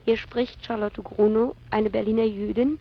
Hier spricht Charlotte Grunow, eine Berliner Jüdin.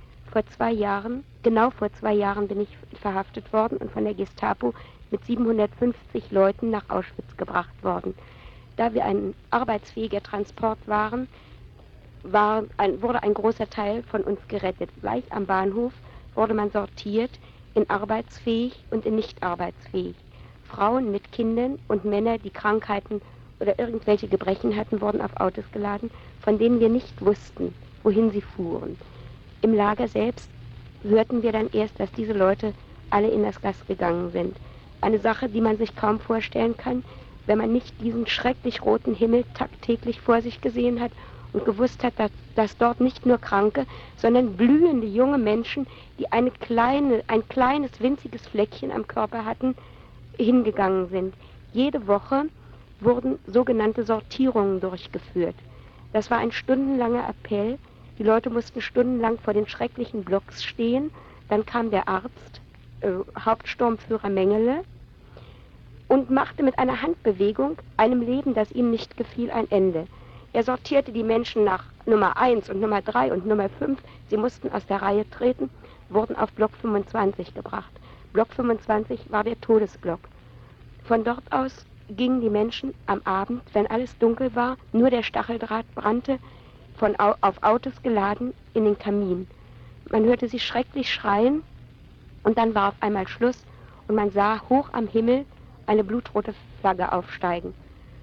Genau vor 2 Jahren bin ich verhaftet worden und von der Gestapo mit 750 Leuten nach Auschwitz gebracht worden. Da wir ein arbeitsfähiger Transport waren, wurde ein großer Teil von uns gerettet. Gleich am Bahnhof wurde man sortiert in arbeitsfähig und in nicht arbeitsfähig. Frauen mit Kindern und Männer, die Krankheiten oder irgendwelche Gebrechen hatten, wurden auf Autos geladen, von denen wir nicht wussten, wohin sie fuhren. Im Lager selbst hörten wir dann erst, dass diese Leute alle in das Gas gegangen sind. Eine Sache, die man sich kaum vorstellen kann, wenn man nicht diesen schrecklich roten Himmel tagtäglich vor sich gesehen hat und gewusst hat, dass dort nicht nur Kranke, sondern blühende junge Menschen, die ein kleines, winziges Fleckchen am Körper hatten, hingegangen sind. Jede Woche wurden sogenannte Sortierungen durchgeführt. Das war ein stundenlanger Appell. Die Leute mussten stundenlang vor den schrecklichen Blocks stehen. Dann kam der Arzt, Hauptsturmführer Mengele, und machte mit einer Handbewegung einem Leben, das ihm nicht gefiel, ein Ende. Er sortierte die Menschen nach Nummer 1 und Nummer 3 und Nummer 5. Sie mussten aus der Reihe treten, wurden auf Block 25 gebracht. Block 25 war der Todesblock. Von dort aus gingen die Menschen am Abend, wenn alles dunkel war, nur der Stacheldraht brannte, auf Autos geladen, in den Kamin. Man hörte sie schrecklich schreien und dann war auf einmal Schluss und man sah hoch am Himmel eine blutrote Flagge aufsteigen.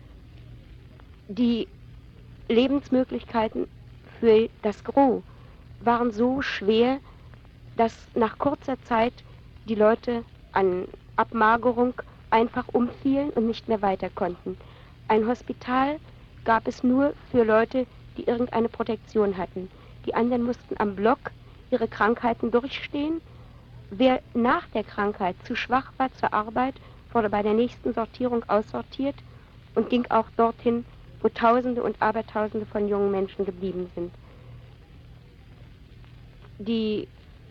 Die Lebensmöglichkeiten für das Gros waren so schwer, dass nach kurzer Zeit die Leute an Abmagerung einfach umfielen und nicht mehr weiter konnten. Ein Hospital gab es nur für Leute, die irgendeine Protektion hatten. Die anderen mussten am Block ihre Krankheiten durchstehen. Wer nach der Krankheit zu schwach war zur Arbeit, wurde bei der nächsten Sortierung aussortiert und ging auch dorthin, wo Tausende und Abertausende von jungen Menschen geblieben sind. Die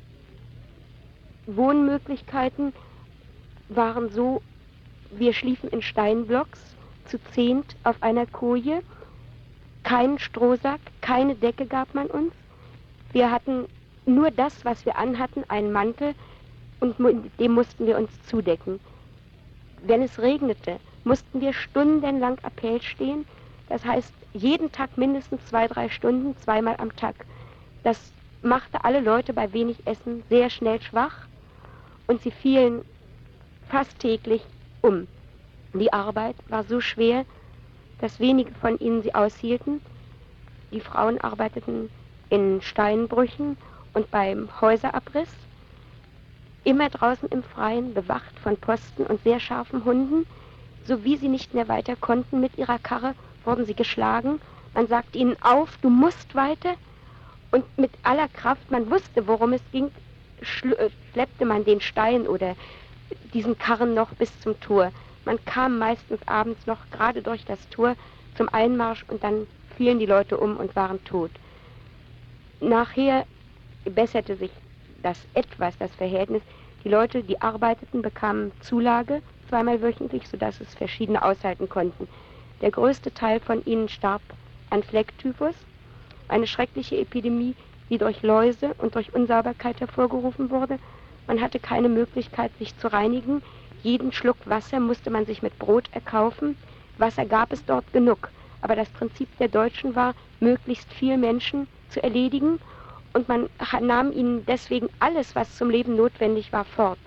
Wohnmöglichkeiten waren so, wir schliefen in Steinblocks, zu 10 auf einer Koje, keinen Strohsack, keine Decke gab man uns. Wir hatten nur das, was wir anhatten, einen Mantel, und mit dem mussten wir uns zudecken. Wenn es regnete, mussten wir stundenlang Appell stehen. Das heißt, jeden Tag mindestens 2-3 Stunden, zweimal am Tag. Das machte alle Leute bei wenig Essen sehr schnell schwach und sie fielen fast täglich um. Die Arbeit war so schwer, dass wenige von ihnen sie aushielten. Die Frauen arbeiteten in Steinbrüchen und beim Häuserabriss, immer draußen im Freien, bewacht von Posten und sehr scharfen Hunden. So wie sie nicht mehr weiter konnten mit ihrer Karre, wurden sie geschlagen. Man sagte ihnen auf, du musst weiter. Und mit aller Kraft, man wusste, worum es ging, schleppte man den Stein oder diesen Karren noch bis zum Tor. Man kam meistens abends noch gerade durch das Tor zum Einmarsch und dann fielen die Leute um und waren tot. Nachher besserte sich das Verhältnis. Die Leute, die arbeiteten, bekamen Zulage zweimal wöchentlich, sodass es verschiedene aushalten konnten. Der größte Teil von ihnen starb an Flecktyphus, eine schreckliche Epidemie, die durch Läuse und durch Unsauberkeit hervorgerufen wurde. Man hatte keine Möglichkeit, sich zu reinigen. Jeden Schluck Wasser musste man sich mit Brot erkaufen. Wasser gab es dort genug. Aber das Prinzip der Deutschen war, möglichst viel Menschen zu erledigen. Und man nahm ihnen deswegen alles, was zum Leben notwendig war, fort.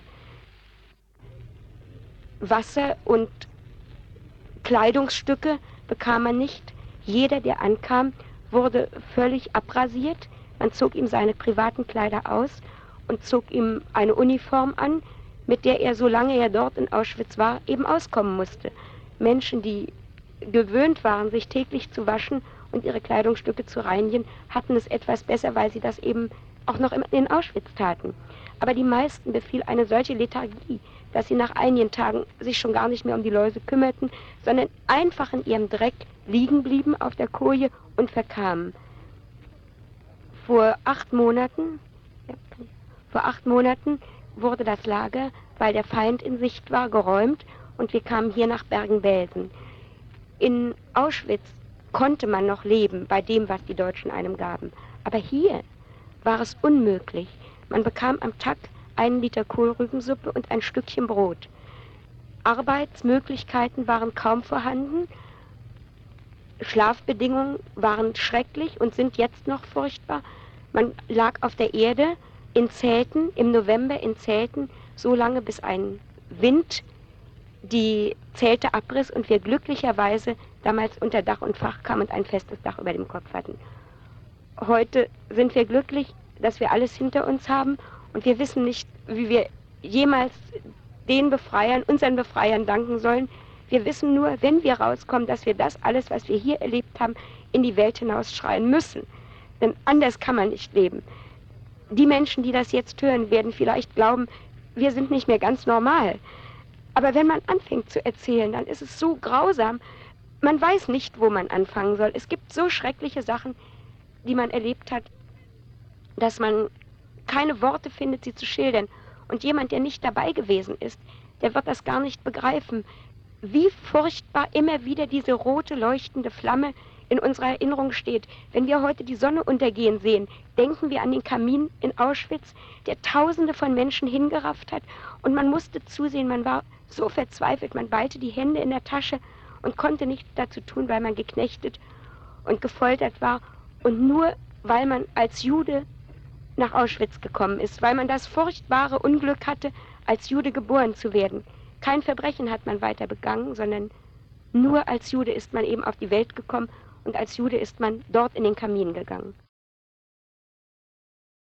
Wasser und Kleidungsstücke bekam man nicht. Jeder, der ankam, wurde völlig abrasiert. Man zog ihm seine privaten Kleider aus und zog ihm eine Uniform an, mit der er, solange er dort in Auschwitz war, eben auskommen musste. Menschen, die gewöhnt waren, sich täglich zu waschen und ihre Kleidungsstücke zu reinigen, hatten es etwas besser, weil sie das eben auch noch in Auschwitz taten. Aber die meisten befiel eine solche Lethargie, dass sie nach einigen Tagen sich schon gar nicht mehr um die Läuse kümmerten, sondern einfach in ihrem Dreck liegen blieben auf der Koje und verkamen. Vor 8 Monaten wurde das Lager, weil der Feind in Sicht war, geräumt und wir kamen hier nach Bergen-Belsen. In Auschwitz konnte man noch leben bei dem, was die Deutschen einem gaben. Aber hier war es unmöglich. Man bekam am Tag 1 Liter Kohlrübensuppe und ein Stückchen Brot. Arbeitsmöglichkeiten waren kaum vorhanden. Schlafbedingungen waren schrecklich und sind jetzt noch furchtbar. Man lag auf der Erde in Zelten, im November in Zelten, so lange bis ein Wind die Zelte abriss und wir glücklicherweise damals unter Dach und Fach kamen und ein festes Dach über dem Kopf hatten. Heute sind wir glücklich, dass wir alles hinter uns haben und wir wissen nicht, wie wir jemals den Befreiern, unseren Befreiern danken sollen. Wir wissen nur, wenn wir rauskommen, dass wir das alles, was wir hier erlebt haben, in die Welt hinausschreien müssen. Denn anders kann man nicht leben. Die Menschen, die das jetzt hören, werden vielleicht glauben, wir sind nicht mehr ganz normal. Aber wenn man anfängt zu erzählen, dann ist es so grausam. Man weiß nicht, wo man anfangen soll. Es gibt so schreckliche Sachen, die man erlebt hat, dass man keine Worte findet, sie zu schildern. Und jemand, der nicht dabei gewesen ist, der wird das gar nicht begreifen, wie furchtbar immer wieder diese rote, leuchtende Flamme in unserer Erinnerung steht. Wenn wir heute die Sonne untergehen sehen, denken wir an den Kamin in Auschwitz, der Tausende von Menschen hingerafft hat. Und man musste zusehen, man war so verzweifelt, man ballte die Hände in der Tasche und konnte nichts dazu tun, weil man geknechtet und gefoltert war. Und nur weil man als Jude nach Auschwitz gekommen ist, weil man das furchtbare Unglück hatte, als Jude geboren zu werden. Kein Verbrechen hat man weiter begangen, sondern nur als Jude ist man eben auf die Welt gekommen und als Jude ist man dort in den Kamin gegangen.